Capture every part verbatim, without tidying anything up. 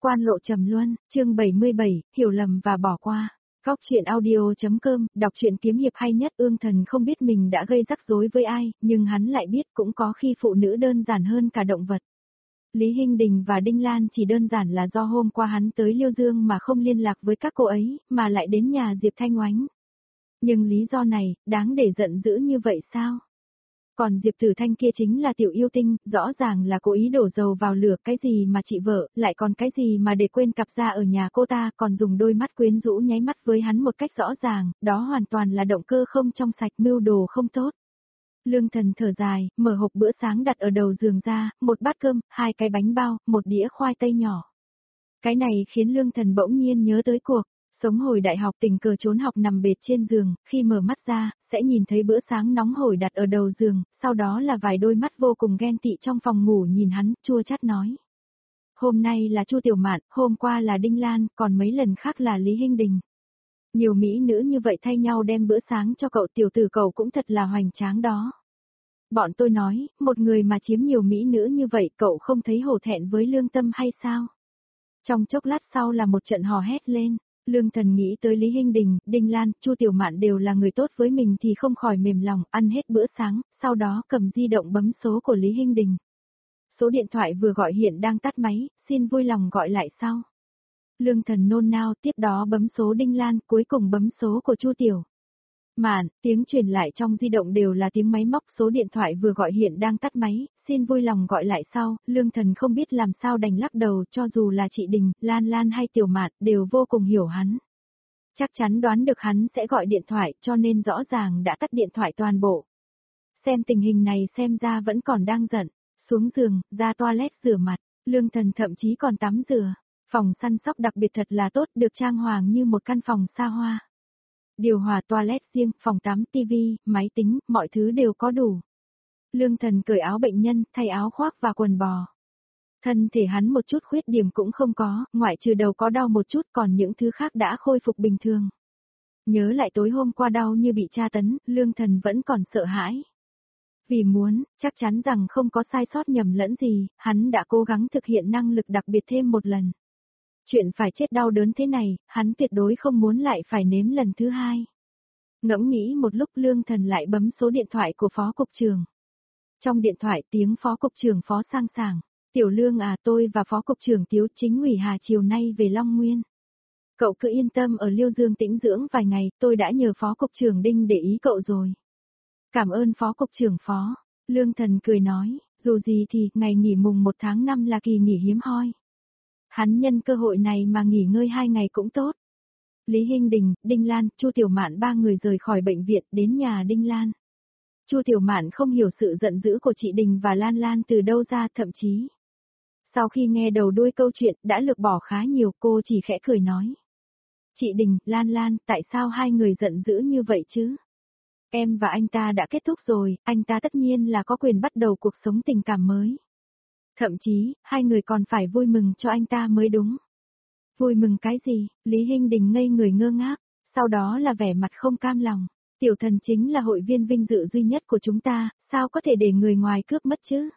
Quan lộ trầm luân, chương bảy mươi bảy, hiểu lầm và bỏ qua. Góc truyện audio.com, đọc truyện kiếm hiệp hay nhất. Ương Thần không biết mình đã gây rắc rối với ai, nhưng hắn lại biết cũng có khi phụ nữ đơn giản hơn cả động vật. Lý Hinh Đình và Đinh Lan chỉ đơn giản là do hôm qua hắn tới Liêu Dương mà không liên lạc với các cô ấy, mà lại đến nhà Diệp Thanh Oánh. Nhưng lý do này, đáng để giận dữ như vậy sao? Còn Diệp Tử Thanh kia chính là tiểu yêu tinh, rõ ràng là cố ý đổ dầu vào lửa, cái gì mà chị vợ, lại còn cái gì mà để quên cặp ra ở nhà cô ta, còn dùng đôi mắt quyến rũ nháy mắt với hắn một cách rõ ràng, đó hoàn toàn là động cơ không trong sạch, mưu đồ không tốt. Lương Thần thở dài, mở hộp bữa sáng đặt ở đầu giường ra, một bát cơm, hai cái bánh bao, một đĩa khoai tây nhỏ. Cái này khiến Lương Thần bỗng nhiên nhớ tới cuộc sống hồi đại học, tình cờ trốn học nằm bệt trên giường, khi mở mắt ra, sẽ nhìn thấy bữa sáng nóng hổi đặt ở đầu giường, sau đó là vài đôi mắt vô cùng ghen tị trong phòng ngủ nhìn hắn, chua chát nói. Hôm nay là Chu Tiểu Mạn, hôm qua là Đinh Lan, còn mấy lần khác là Lý Hinh Đình. Nhiều mỹ nữ như vậy thay nhau đem bữa sáng cho cậu, tiểu tử cậu cũng thật là hoành tráng đó. Bọn tôi nói, một người mà chiếm nhiều mỹ nữ như vậy cậu không thấy hổ thẹn với lương tâm hay sao? Trong chốc lát sau là một trận hò hét lên. Lương Thần nghĩ tới Lý Hinh Đình, Đinh Lan, Chu Tiểu Mạn đều là người tốt với mình thì không khỏi mềm lòng, ăn hết bữa sáng, sau đó cầm di động bấm số của Lý Hinh Đình. Số điện thoại vừa gọi hiện đang tắt máy, xin vui lòng gọi lại sau. Lương Thần nôn nao, tiếp đó bấm số Đinh Lan, cuối cùng bấm số của Chu Tiểu Mạn, tiếng truyền lại trong di động đều là tiếng máy móc, số điện thoại vừa gọi hiện đang tắt máy, xin vui lòng gọi lại sau. Lương Thần không biết làm sao đành lắc đầu, cho dù là chị Đình, Lan Lan hay Tiểu Mạn đều vô cùng hiểu hắn. Chắc chắn đoán được hắn sẽ gọi điện thoại, cho nên rõ ràng đã tắt điện thoại toàn bộ. Xem tình hình này xem ra vẫn còn đang giận, xuống giường, ra toilet rửa mặt, Lương Thần thậm chí còn tắm rửa. Phòng săn sóc đặc biệt thật là tốt, được trang hoàng như một căn phòng xa hoa. Điều hòa, toilet riêng, phòng tắm, tivi, máy tính, mọi thứ đều có đủ. Lương Thần cởi áo bệnh nhân, thay áo khoác và quần bò. Thân thể hắn một chút khuyết điểm cũng không có, ngoại trừ đầu có đau một chút, còn những thứ khác đã khôi phục bình thường. Nhớ lại tối hôm qua đau như bị tra tấn, Lương Thần vẫn còn sợ hãi. Vì muốn, chắc chắn rằng không có sai sót nhầm lẫn gì, hắn đã cố gắng thực hiện năng lực đặc biệt thêm một lần. Chuyện phải chết đau đớn thế này, hắn tuyệt đối không muốn lại phải nếm lần thứ hai. Ngẫm nghĩ một lúc, Lương Thần lại bấm số điện thoại của phó cục trưởng. Trong điện thoại tiếng phó cục trưởng Phó sang sảng. Tiểu Lương à, tôi và phó cục trưởng Tiếu Chính ủy Hà chiều nay về Long Nguyên. Cậu cứ yên tâm ở Liêu Dương tĩnh dưỡng vài ngày, tôi đã nhờ phó cục trưởng Đinh để ý cậu rồi. Cảm ơn phó cục trưởng Phó. Lương Thần cười nói, dù gì thì, ngày nghỉ mùng một tháng năm là kỳ nghỉ hiếm hoi. Hắn nhân cơ hội này mà nghỉ ngơi hai ngày cũng tốt. Lý Hinh Đình, Đinh Lan, Chu Tiểu Mạn ba người rời khỏi bệnh viện đến nhà Đinh Lan. Chu Tiểu Mạn không hiểu sự giận dữ của chị Đình và Lan Lan từ đâu ra, thậm chí. Sau khi nghe đầu đuôi câu chuyện đã lược bỏ khá nhiều, cô chỉ khẽ cười nói. Chị Đình, Lan Lan, tại sao hai người giận dữ như vậy chứ? Em và anh ta đã kết thúc rồi, anh ta tất nhiên là có quyền bắt đầu cuộc sống tình cảm mới. Thậm chí, hai người còn phải vui mừng cho anh ta mới đúng. Vui mừng cái gì? Lý Hinh Đình ngây người ngơ ngác, sau đó là vẻ mặt không cam lòng. Tiểu Thần chính là hội viên vinh dự duy nhất của chúng ta, sao có thể để người ngoài cướp mất chứ?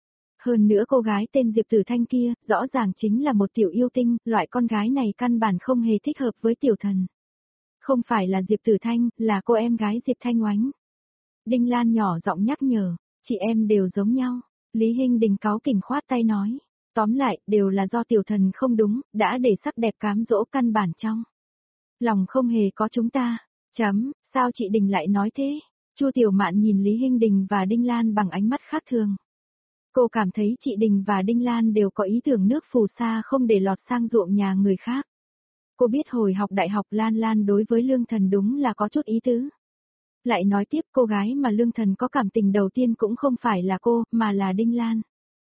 Hơn nữa cô gái tên Diệp Tử Thanh kia, rõ ràng chính là một tiểu yêu tinh, loại con gái này căn bản không hề thích hợp với Tiểu Thần. Không phải là Diệp Tử Thanh, là cô em gái Diệp Thanh Oánh. Đinh Lan nhỏ giọng nhắc nhở, chị em đều giống nhau. Lý Hinh Đình cáu kỉnh khoát tay nói, tóm lại, đều là do Tiểu Thần không đúng, đã để sắc đẹp cám dỗ căn bản trong lòng không hề có chúng ta. Chấm, sao chị Đình lại nói thế? Chu Tiểu Mạn nhìn Lý Hinh Đình và Đinh Lan bằng ánh mắt khác thường. Cô cảm thấy chị Đình và Đinh Lan đều có ý tưởng nước phù sa không để lọt sang ruộng nhà người khác. Cô biết hồi học đại học Lan Lan đối với Lương Thần đúng là có chút ý tứ. Lại nói tiếp, cô gái mà Lương Thần có cảm tình đầu tiên cũng không phải là cô, mà là Đinh Lan.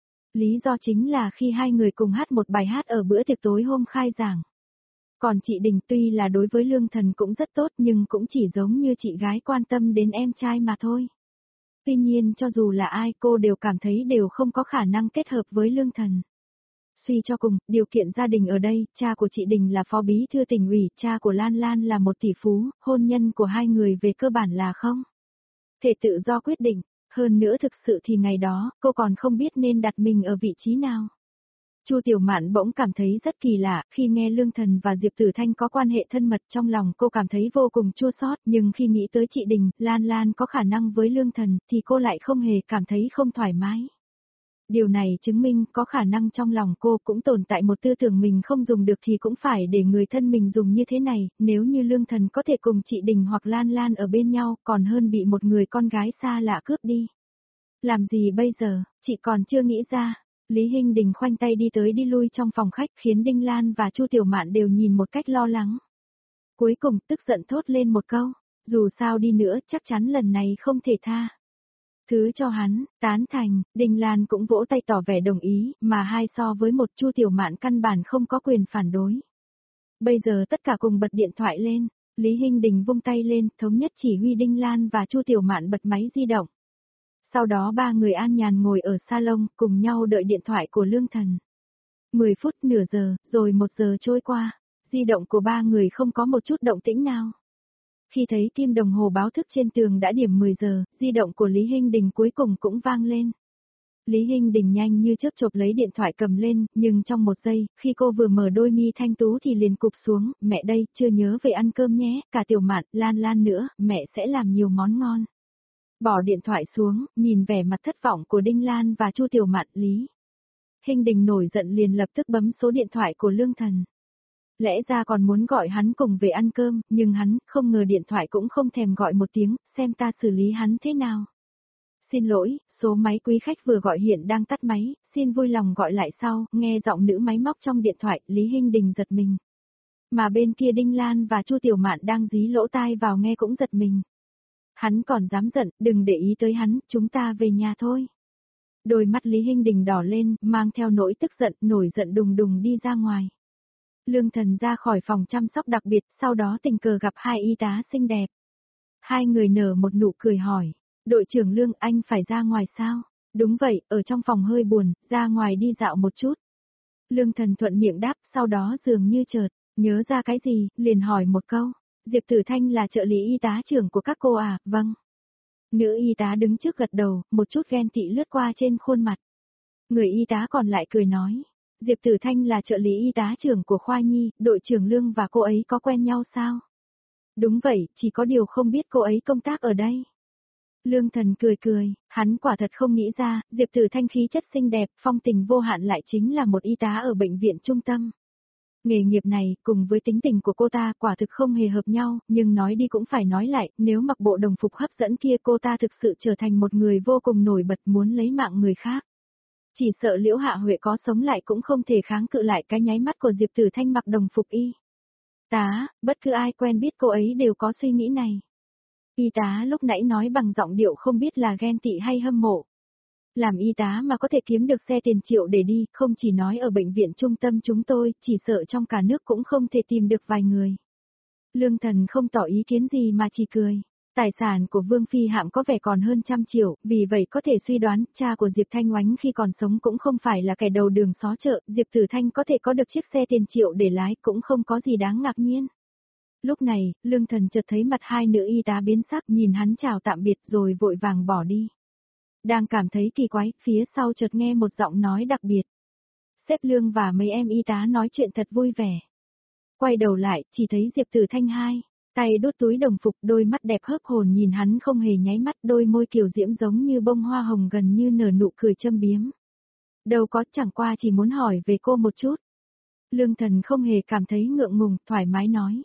Lý do chính là khi hai người cùng hát một bài hát ở bữa tiệc tối hôm khai giảng. Còn chị Đình tuy là đối với Lương Thần cũng rất tốt nhưng cũng chỉ giống như chị gái quan tâm đến em trai mà thôi. Tuy nhiên cho dù là ai cô đều cảm thấy đều không có khả năng kết hợp với Lương Thần. Suy cho cùng, điều kiện gia đình ở đây, cha của chị Đình là phó bí thư tỉnh ủy, cha của Lan Lan là một tỷ phú, hôn nhân của hai người về cơ bản là không thể tự do quyết định. Hơn nữa thực sự thì ngày đó, cô còn không biết nên đặt mình ở vị trí nào. Chu Tiểu Mạn bỗng cảm thấy rất kỳ lạ, khi nghe Lương Thần và Diệp Tử Thanh có quan hệ thân mật trong lòng cô cảm thấy vô cùng chua xót, nhưng khi nghĩ tới chị Đình, Lan Lan có khả năng với Lương Thần, thì cô lại không hề cảm thấy không thoải mái. Điều này chứng minh có khả năng trong lòng cô cũng tồn tại một tư tưởng mình không dùng được thì cũng phải để người thân mình dùng như thế này, nếu như Lương Thần có thể cùng chị Đình hoặc Lan Lan ở bên nhau còn hơn bị một người con gái xa lạ cướp đi. Làm gì bây giờ, chị còn chưa nghĩ ra. Lý Hinh Đình khoanh tay đi tới đi lui trong phòng khách khiến Đinh Lan và Chu Tiểu Mạn đều nhìn một cách lo lắng. Cuối cùng tức giận thốt lên một câu, dù sao đi nữa chắc chắn lần này không thể tha. Thứ cho hắn, tán thành, Đinh Lan cũng vỗ tay tỏ vẻ đồng ý, mà hai so với một Chu Tiểu Mạn căn bản không có quyền phản đối. Bây giờ tất cả cùng bật điện thoại lên, Lý Hinh Đình vung tay lên, thống nhất chỉ huy Đinh Lan và Chu Tiểu Mạn bật máy di động. Sau đó ba người an nhàn ngồi ở salon, cùng nhau đợi điện thoại của Lương Thần. mười phút nửa giờ, rồi một giờ trôi qua, di động của ba người không có một chút động tĩnh nào. Khi thấy kim đồng hồ báo thức trên tường đã điểm mười giờ, di động của Lý Hinh Đình cuối cùng cũng vang lên. Lý Hinh Đình nhanh như chớp chộp lấy điện thoại cầm lên, nhưng trong một giây, khi cô vừa mở đôi mi thanh tú thì liền cụp xuống, mẹ đây, chưa nhớ về ăn cơm nhé, cả Tiểu Mạn, Lan Lan nữa, mẹ sẽ làm nhiều món ngon. Bỏ điện thoại xuống, nhìn vẻ mặt thất vọng của Đinh Lan và Chu Tiểu Mạn, Lý Hinh Đình nổi giận liền lập tức bấm số điện thoại của Lương Thần. Lẽ ra còn muốn gọi hắn cùng về ăn cơm, nhưng hắn không ngờ điện thoại cũng không thèm gọi một tiếng, xem ta xử lý hắn thế nào. Xin lỗi, số máy quý khách vừa gọi hiện đang tắt máy, xin vui lòng gọi lại sau, nghe giọng nữ máy móc trong điện thoại, Lý Hinh Đình giật mình. Mà bên kia Đinh Lan và Chu Tiểu Mạn đang dí lỗ tai vào nghe cũng giật mình. Hắn còn dám giận, đừng để ý tới hắn, chúng ta về nhà thôi. Đôi mắt Lý Hinh Đình đỏ lên, mang theo nỗi tức giận, nổi giận đùng đùng đi ra ngoài. Lương Thần ra khỏi phòng chăm sóc đặc biệt, sau đó tình cờ gặp hai y tá xinh đẹp. Hai người nở một nụ cười hỏi, đội trưởng Lương, anh phải ra ngoài sao? Đúng vậy, ở trong phòng hơi buồn, ra ngoài đi dạo một chút. Lương Thần thuận miệng đáp, sau đó dường như chợt nhớ ra cái gì, liền hỏi một câu. Diệp Tử Thanh là trợ lý y tá trưởng của các cô à, vâng. Nữ y tá đứng trước gật đầu, một chút ghen tị lướt qua trên khuôn mặt. Người y tá còn lại cười nói, Diệp Tử Thanh là trợ lý y tá trưởng của khoa nhi, đội trưởng Lương và cô ấy có quen nhau sao? Đúng vậy, chỉ có điều không biết cô ấy công tác ở đây. Lương Thần cười cười, hắn quả thật không nghĩ ra, Diệp Tử Thanh khí chất xinh đẹp, phong tình vô hạn lại chính là một y tá ở bệnh viện trung tâm. Nghề nghiệp này, cùng với tính tình của cô ta quả thực không hề hợp nhau, nhưng nói đi cũng phải nói lại, nếu mặc bộ đồng phục hấp dẫn kia cô ta thực sự trở thành một người vô cùng nổi bật muốn lấy mạng người khác. Chỉ sợ Liễu Hạ Huệ có sống lại cũng không thể kháng cự lại cái nháy mắt của Diệp Tử Thanh mặc đồng phục y tá, bất cứ ai quen biết cô ấy đều có suy nghĩ này. Y tá lúc nãy nói bằng giọng điệu không biết là ghen tị hay hâm mộ. Làm y tá mà có thể kiếm được xe tiền triệu để đi, không chỉ nói ở bệnh viện trung tâm chúng tôi, chỉ sợ trong cả nước cũng không thể tìm được vài người. Lương Thần không tỏ ý kiến gì mà chỉ cười. Tài sản của Vương Phi Hạm có vẻ còn hơn trăm triệu, vì vậy có thể suy đoán, cha của Diệp Thanh Oánh khi còn sống cũng không phải là kẻ đầu đường xó chợ, Diệp Tử Thanh có thể có được chiếc xe tiền triệu để lái cũng không có gì đáng ngạc nhiên. Lúc này, Lương Thần chợt thấy mặt hai nữ y tá biến sắc, nhìn hắn chào tạm biệt rồi vội vàng bỏ đi. Đang cảm thấy kỳ quái, phía sau chợt nghe một giọng nói đặc biệt. Sếp Lương và mấy em y tá nói chuyện thật vui vẻ. Quay đầu lại, chỉ thấy Diệp Tử Thanh hai, tay đút túi đồng phục, đôi mắt đẹp hớp hồn nhìn hắn không hề nháy mắt, đôi môi kiều diễm giống như bông hoa hồng gần như nở nụ cười châm biếm. Đâu có, chẳng qua chỉ muốn hỏi về cô một chút. Lương Thần không hề cảm thấy ngượng ngùng, thoải mái nói.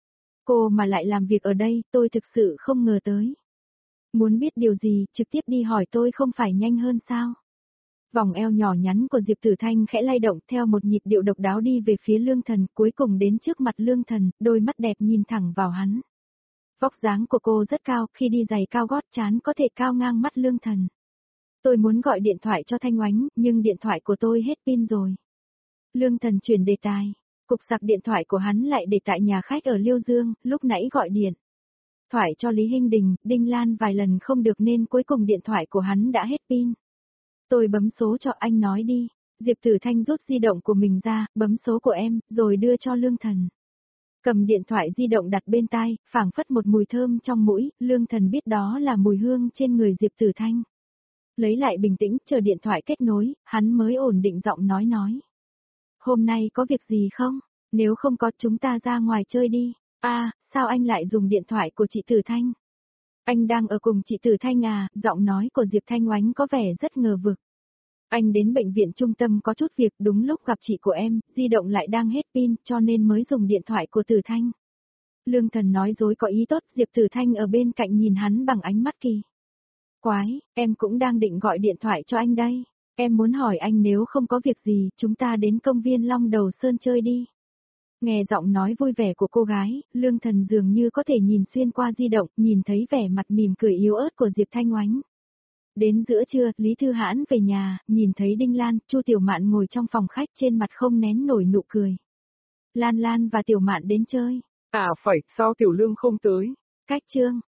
Cô mà lại làm việc ở đây, tôi thực sự không ngờ tới. Muốn biết điều gì, trực tiếp đi hỏi tôi không phải nhanh hơn sao? Vòng eo nhỏ nhắn của Diệp Tử Thanh khẽ lay động theo một nhịp điệu độc đáo đi về phía Lương Thần, cuối cùng đến trước mặt Lương Thần, đôi mắt đẹp nhìn thẳng vào hắn. Vóc dáng của cô rất cao, khi đi giày cao gót trán có thể cao ngang mắt Lương Thần. Tôi muốn gọi điện thoại cho Thanh Oánh, nhưng điện thoại của tôi hết pin rồi. Lương Thần chuyển đề tài. Cục sạc điện thoại của hắn lại để tại nhà khách ở Liêu Dương, lúc nãy gọi điện thoại cho Lý Hinh Đình, Đinh Lan vài lần không được nên cuối cùng điện thoại của hắn đã hết pin. Tôi bấm số cho anh nói đi. Diệp Tử Thanh rút di động của mình ra, bấm số của em, rồi đưa cho Lương Thần. Cầm điện thoại di động đặt bên tai, phảng phất một mùi thơm trong mũi, Lương Thần biết đó là mùi hương trên người Diệp Tử Thanh. Lấy lại bình tĩnh, chờ điện thoại kết nối, hắn mới ổn định giọng nói nói. hôm nay có việc gì không? Nếu không có chúng ta ra ngoài chơi đi. À, sao anh lại dùng điện thoại của chị Tử Thanh? Anh đang ở cùng chị Tử Thanh à, giọng nói của Diệp Thanh Oánh có vẻ rất ngờ vực. Anh đến bệnh viện trung tâm có chút việc, đúng lúc gặp chị của em, di động lại đang hết pin cho nên mới dùng điện thoại của Tử Thanh. Lương Thần nói dối có ý tốt, Diệp Tử Thanh ở bên cạnh nhìn hắn bằng ánh mắt kỳ quái, em cũng đang định gọi điện thoại cho anh đây. Em muốn hỏi anh nếu không có việc gì, chúng ta đến công viên Long Đầu Sơn chơi đi. Nghe giọng nói vui vẻ của cô gái, Lương Thần dường như có thể nhìn xuyên qua di động, nhìn thấy vẻ mặt mỉm cười yếu ớt của Diệp Thanh Oánh. Đến giữa trưa, Lý Thư Hãn về nhà, nhìn thấy Đinh Lan, Chu Tiểu Mạn ngồi trong phòng khách trên mặt không nén nổi nụ cười. Lan Lan và Tiểu Mạn đến chơi. À phải, sao Tiểu Lương không tới? Cách chương.